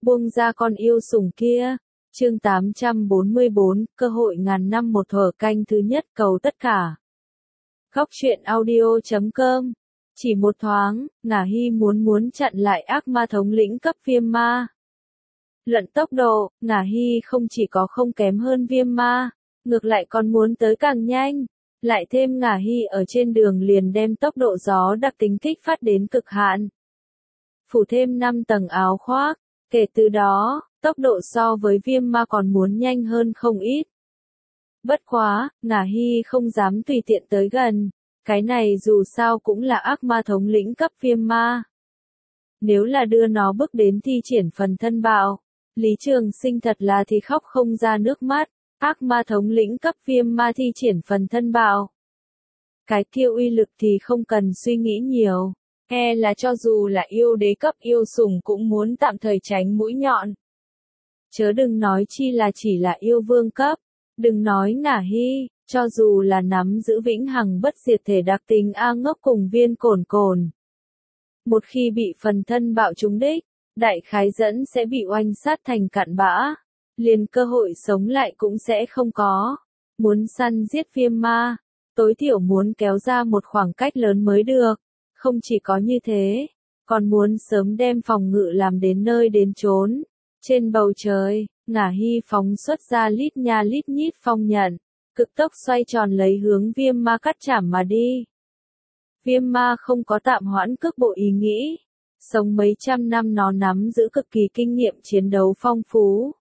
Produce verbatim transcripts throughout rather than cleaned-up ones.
Buông ra con yêu sủng kia. Chương tám trăm bốn mươi bốn, cơ hội ngàn năm một thuở canh thứ nhất cầu tất cả. Góc truyện audio chấm com. Chỉ một thoáng, Ngả Hy muốn muốn chặn lại ác ma thống lĩnh cấp viêm ma. Luận tốc độ, Ngả Hy không chỉ có không kém hơn viêm ma, ngược lại còn muốn tới càng nhanh. Lại thêm Ngả Hy ở trên đường liền đem tốc độ gió đặc tính kích phát đến cực hạn. Phủ thêm năm tầng áo khoác, kể từ đó, tốc độ so với viêm ma còn muốn nhanh hơn không ít. Bất quá, Ngả Hy không dám tùy tiện tới gần, cái này dù sao cũng là ác ma thống lĩnh cấp viêm ma. Nếu là đưa nó bước đến thi triển phần thân bạo, Lý Trường Sinh thật là thì khóc không ra nước mắt, ác ma thống lĩnh cấp viêm ma thi triển phần thân bạo. Cái kia uy lực thì không cần suy nghĩ nhiều, e là cho dù là yêu đế cấp yêu sủng cũng muốn tạm thời tránh mũi nhọn. Chớ đừng nói chi là chỉ là yêu vương cấp, đừng nói Ngả Hy, cho dù là nắm giữ vĩnh hằng bất diệt thể đặc tính A Ngốc cùng Viên Cổn Cổn. Một khi bị phần thân bạo trúng đích, đại khái dẫn sẽ bị oanh sát thành cặn bã, liền cơ hội sống lại cũng sẽ không có. Muốn săn giết viêm ma, tối thiểu muốn kéo ra một khoảng cách lớn mới được, không chỉ có như thế, còn muốn sớm đem phòng ngự làm đến nơi đến chốn. Trên bầu trời, Ngả Hy phóng xuất ra lít nha lít nhít phong nhận, cực tốc xoay tròn lấy hướng viêm ma cắt chảm mà đi. Viêm ma không có tạm hoãn cước bộ ý nghĩ, sống mấy trăm năm nó nắm giữ cực kỳ kinh nghiệm chiến đấu phong phú.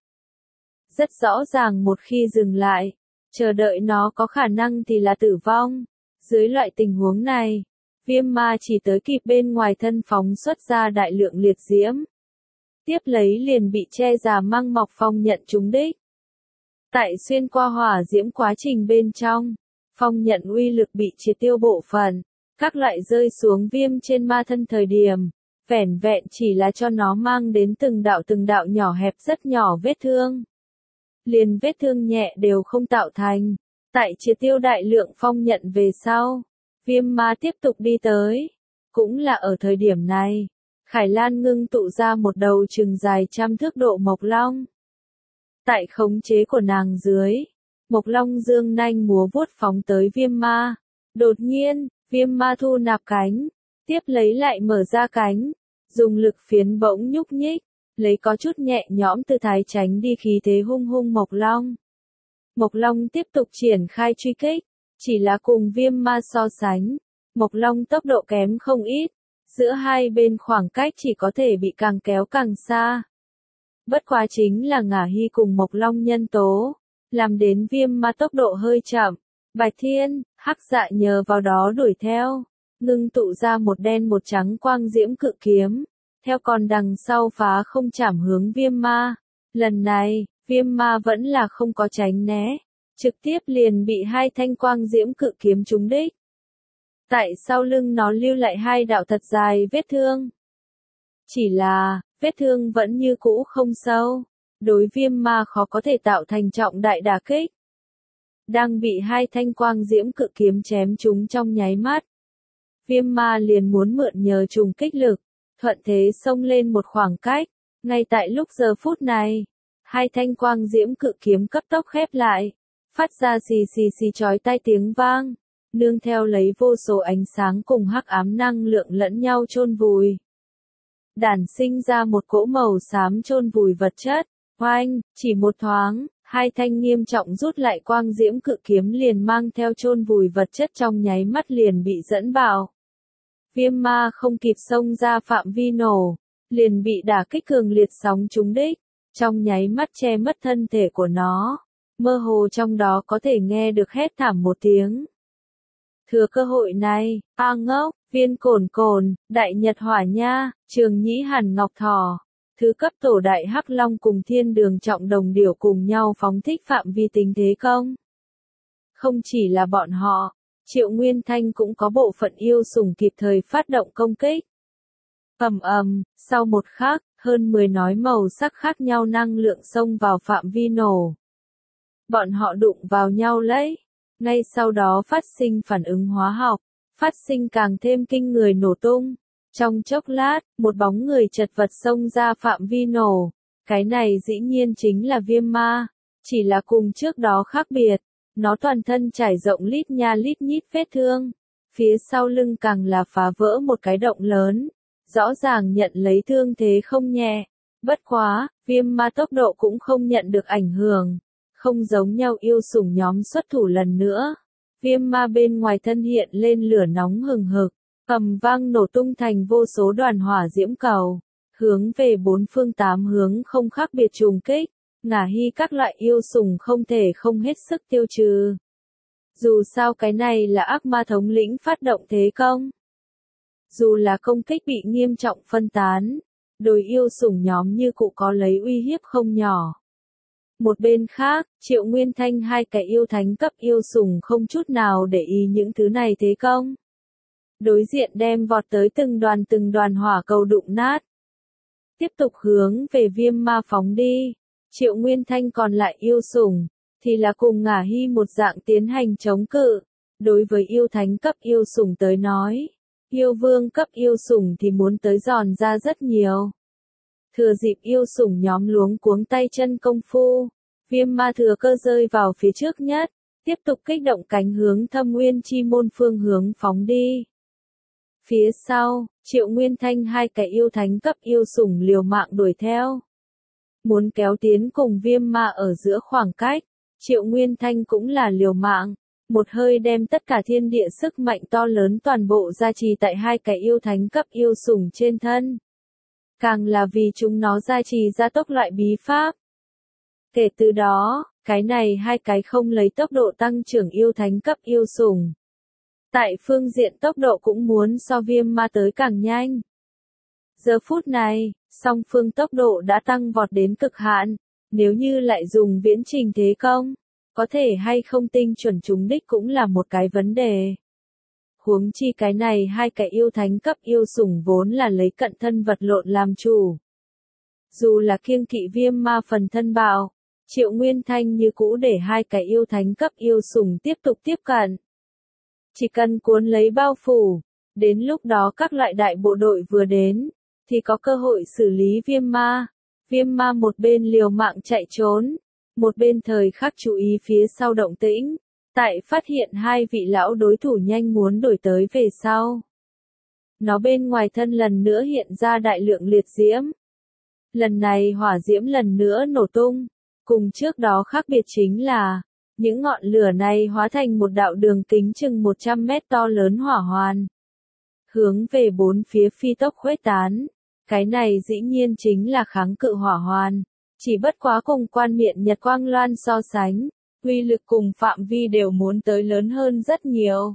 Rất rõ ràng một khi dừng lại, chờ đợi nó có khả năng thì là tử vong. Dưới loại tình huống này, viêm ma chỉ tới kịp bên ngoài thân phóng xuất ra đại lượng liệt diễm. Tiếp lấy liền bị che già măng mọc phong nhận trúng đích. Tại xuyên qua hỏa diễm quá trình bên trong, phong nhận uy lực bị triệt tiêu bộ phận, các loại rơi xuống viêm trên ma thân thời điểm, vẻn vẹn chỉ là cho nó mang đến từng đạo từng đạo nhỏ hẹp rất nhỏ vết thương. Liền vết thương nhẹ đều không tạo thành, tại triệt tiêu đại lượng phong nhận về sau, viêm ma tiếp tục đi tới. Cũng là ở thời điểm này, Khải Lan ngưng tụ ra một đầu chừng dài trăm thước độ mộc long. Tại khống chế của nàng dưới, mộc long dương nanh múa vuốt phóng tới viêm ma. Đột nhiên, viêm ma thu nạp cánh, tiếp lấy lại mở ra cánh, dùng lực phiến bỗng nhúc nhích, lấy có chút nhẹ nhõm tư thái tránh đi khí thế hung hung mộc long. Mộc long tiếp tục triển khai truy kích, chỉ là cùng viêm ma so sánh, mộc long tốc độ kém không ít. Giữa hai bên khoảng cách chỉ có thể bị càng kéo càng xa. Bất quá chính là Ngả Hy cùng Mộc Long nhân tố, làm đến viêm ma tốc độ hơi chậm. Bạch Thiên, Hắc Dạ nhờ vào đó đuổi theo, ngưng tụ ra một đen một trắng quang diễm cự kiếm, theo còn đằng sau phá không chảm hướng viêm ma. Lần này, viêm ma vẫn là không có tránh né, trực tiếp liền bị hai thanh quang diễm cự kiếm trúng đích. Tại sau lưng nó lưu lại hai đạo thật dài vết thương. Chỉ là, vết thương vẫn như cũ không sâu, đối viêm ma khó có thể tạo thành trọng đại đả kích. Đang bị hai thanh quang diễm cự kiếm chém trúng trong nháy mắt. Viêm ma liền muốn mượn nhờ trùng kích lực, thuận thế xông lên một khoảng cách. Ngay tại lúc giờ phút này, hai thanh quang diễm cự kiếm cấp tốc khép lại, phát ra xì xì xì chói tai tiếng vang. Nương theo lấy vô số ánh sáng cùng hắc ám năng lượng lẫn nhau chôn vùi. Đản sinh ra một cỗ màu xám chôn vùi vật chất, oanh, chỉ một thoáng, hai thanh nghiêm trọng rút lại quang diễm cự kiếm liền mang theo chôn vùi vật chất trong nháy mắt liền bị dẫn bạo. Viêm ma không kịp xông ra phạm vi nổ, liền bị đả kích cường liệt sóng trúng đích, trong nháy mắt che mất thân thể của nó, mơ hồ trong đó có thể nghe được hét thảm một tiếng. Thừa cơ hội này, A Ngốc, Viên Cổn Cổn, Đại Nhật Hỏa Nha, Trường Nhĩ Hàn Ngọc Thỏ, thứ cấp tổ đại Hắc Long cùng Thiên Đường Trọng Đồng Điểu cùng nhau phóng thích phạm vi tính thế công. Không chỉ là bọn họ, Triệu Nguyên Thanh cũng có bộ phận yêu sủng kịp thời phát động công kích. Ầm ầm, sau một khắc, hơn mười nói màu sắc khác nhau năng lượng xông vào phạm vi nổ. Bọn họ đụng vào nhau lấy. Ngay sau đó phát sinh phản ứng hóa học, phát sinh càng thêm kinh người nổ tung. Trong chốc lát, một bóng người chật vật xông ra phạm vi nổ, Cái này dĩ nhiên chính là viêm ma, chỉ là cùng trước đó khác biệt, nó toàn thân trải rộng lít nha lít nhít vết thương, phía sau lưng càng là phá vỡ một cái động lớn, rõ ràng nhận lấy thương thế không nhẹ. Bất quá, viêm ma tốc độ cũng không nhận được ảnh hưởng, không giống nhau yêu sủng nhóm xuất thủ lần nữa. Viêm ma bên ngoài thân hiện lên lửa nóng hừng hực, ầm vang nổ tung thành vô số đoàn hỏa diễm cầu, hướng về bốn phương tám hướng không khác biệt trùng kích, ngả hy các loại yêu sủng không thể không hết sức tiêu trừ. Dù sao cái này là ác ma thống lĩnh phát động thế công. Dù là công kích bị nghiêm trọng phân tán, đối yêu sủng nhóm như cụ có lấy uy hiếp không nhỏ. Một bên khác, Triệu Nguyên Thanh hai cái yêu thánh cấp yêu sủng không chút nào để ý những thứ này thế công. Đối diện đem vọt tới từng đoàn từng đoàn hỏa cầu đụng nát. Tiếp tục hướng về viêm ma phóng đi. Triệu Nguyên Thanh còn lại yêu sủng, thì là cùng ngả hy một dạng tiến hành chống cự. Đối với yêu thánh cấp yêu sủng tới nói, yêu vương cấp yêu sủng thì muốn tới giòn ra rất nhiều. Thừa dịp yêu sủng nhóm luống cuống tay chân công phu, viêm ma thừa cơ rơi vào phía trước nhất, tiếp tục kích động cánh hướng Thâm Nguyên Chi Môn phương hướng phóng đi. Phía sau, Triệu Nguyên Thanh hai cái yêu thánh cấp yêu sủng liều mạng đuổi theo. Muốn kéo tiến cùng viêm ma ở giữa khoảng cách, Triệu Nguyên Thanh cũng là liều mạng, một hơi đem tất cả thiên địa sức mạnh to lớn toàn bộ gia trì tại hai cái yêu thánh cấp yêu sủng trên thân. Càng là vì chúng nó gia trì ra tốc loại bí pháp. Kể từ đó, cái này hai cái không lấy tốc độ tăng trưởng yêu thánh cấp yêu sủng. Tại phương diện tốc độ cũng muốn so viêm ma tới càng nhanh. Giờ phút này, song phương tốc độ đã tăng vọt đến cực hạn, nếu như lại dùng viễn trình thế công, có thể hay không tinh chuẩn trúng đích cũng là một cái vấn đề. Huống chi cái này hai cái yêu thánh cấp yêu sủng vốn là lấy cận thân vật lộn làm chủ. Dù là kiêng kỵ viêm ma phần thân bạo, Triệu Nguyên Thanh như cũ để hai cái yêu thánh cấp yêu sủng tiếp tục tiếp cận. Chỉ cần cuốn lấy bao phủ, đến lúc đó các loại đại bộ đội vừa đến, thì có cơ hội xử lý viêm ma. Viêm ma một bên liều mạng chạy trốn, một bên thời khắc chú ý phía sau động tĩnh, tại phát hiện hai vị lão đối thủ nhanh muốn đổi tới về sau. Nó bên ngoài thân lần nữa hiện ra đại lượng liệt diễm. Lần này hỏa diễm lần nữa nổ tung, cùng trước đó khác biệt chính là, những ngọn lửa này hóa thành một đạo đường kính chừng một trăm mét to lớn hỏa hoàn. Hướng về bốn phía phi tốc khuếch tán, cái này dĩ nhiên chính là kháng cự hỏa hoàn, chỉ bất quá cùng quan miện nhật quang loan so sánh, uy lực cùng phạm vi đều muốn tới lớn hơn rất nhiều.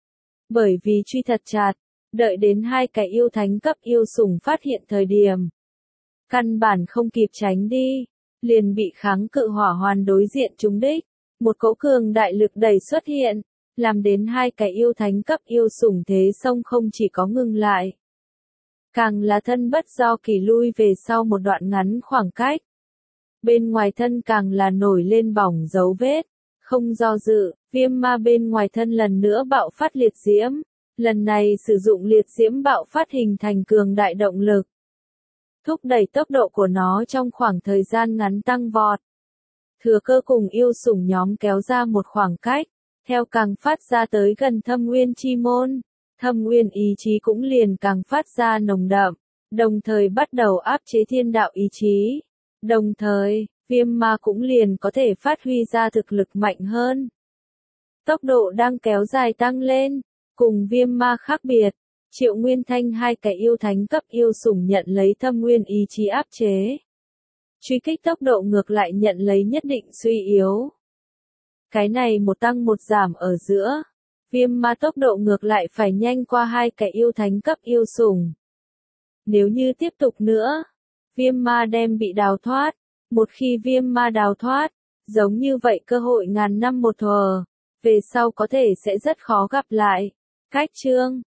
Bởi vì truy thật chặt, đợi đến hai cái yêu thánh cấp yêu sủng phát hiện thời điểm. Căn bản không kịp tránh đi, liền bị kháng cự hỏa hoàn đối diện trúng đích. Một cỗ cường đại lực đẩy xuất hiện, làm đến hai cái yêu thánh cấp yêu sủng thế sông không chỉ có ngừng lại. Càng là thân bất do kỳ lui về sau một đoạn ngắn khoảng cách. Bên ngoài thân càng là nổi lên bỏng dấu vết, không do dự, viêm ma bên ngoài thân lần nữa bạo phát liệt diễm. Lần này sử dụng liệt diễm bạo phát hình thành cường đại động lực. Thúc đẩy tốc độ của nó trong khoảng thời gian ngắn tăng vọt. Thừa cơ cùng yêu sủng nhóm kéo ra một khoảng cách, theo càng phát ra tới gần Thâm Nguyên Chi Môn, Thâm Nguyên ý chí cũng liền càng phát ra nồng đậm, đồng thời bắt đầu áp chế thiên đạo ý chí. Đồng thời, viêm ma cũng liền có thể phát huy ra thực lực mạnh hơn. Tốc độ đang kéo dài tăng lên, cùng viêm ma khác biệt, Triệu Nguyên Thanh hai cái yêu thánh cấp yêu sủng nhận lấy Thâm Nguyên ý chí áp chế. Truy kích tốc độ ngược lại nhận lấy nhất định suy yếu. Cái này một tăng một giảm ở giữa, viêm ma tốc độ ngược lại phải nhanh qua hai cái yêu thánh cấp yêu sủng. Nếu như tiếp tục nữa, viêm ma đem bị đào thoát, một khi viêm ma đào thoát, giống như vậy cơ hội ngàn năm một thuở, về sau có thể sẽ rất khó gặp lại. Cách chương